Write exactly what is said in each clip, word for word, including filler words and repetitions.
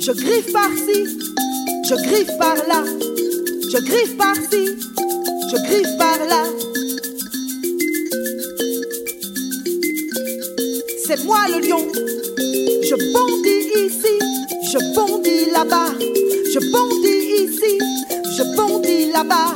Je griffe par-ci, je griffe par-là, je griffe par-ci, je griffe par-là. C'est moi le lion, je bondis ici, je bondis là-bas, je bondis ici, je bondis là-bas.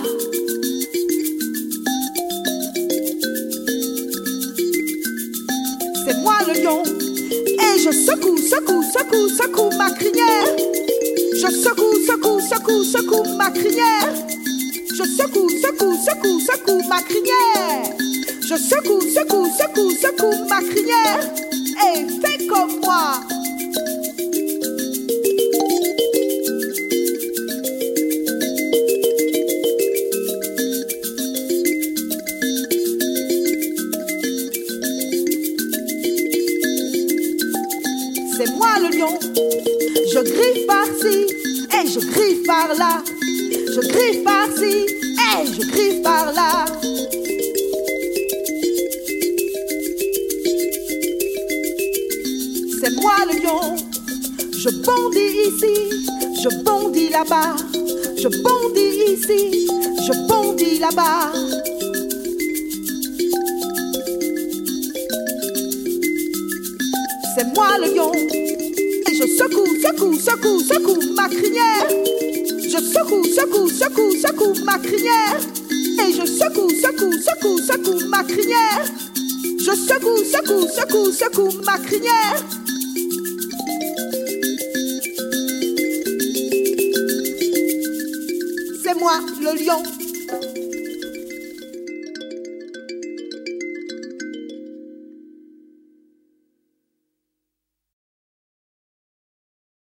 C'est moi le lion, et je secoue, secoue, secoue, secoue ma crinière. Je secoue, secoue, secoue, secoue ma crinière. Je secoue, secoue, secoue, secoue ma crinière. Je secoue, secoue, secoue, secoue ma crinière. Et fais comme moi. C'est moi le lion, je griffe par-ci et je griffe par-là. Je griffe par-ci et je griffe par-là. C'est moi le lion, je bondis ici, je bondis là-bas. Je bondis ici, je bondis là-bas. C'est moi le lion, et je secoue, secoue, secoue, secoue ma crinière. Je secoue, secoue, secoue, secoue ma crinière. Et je secoue, secoue, secoue, secoue ma crinière. Je secoue, secoue, secoue, secoue ma crinière. C'est moi le lion.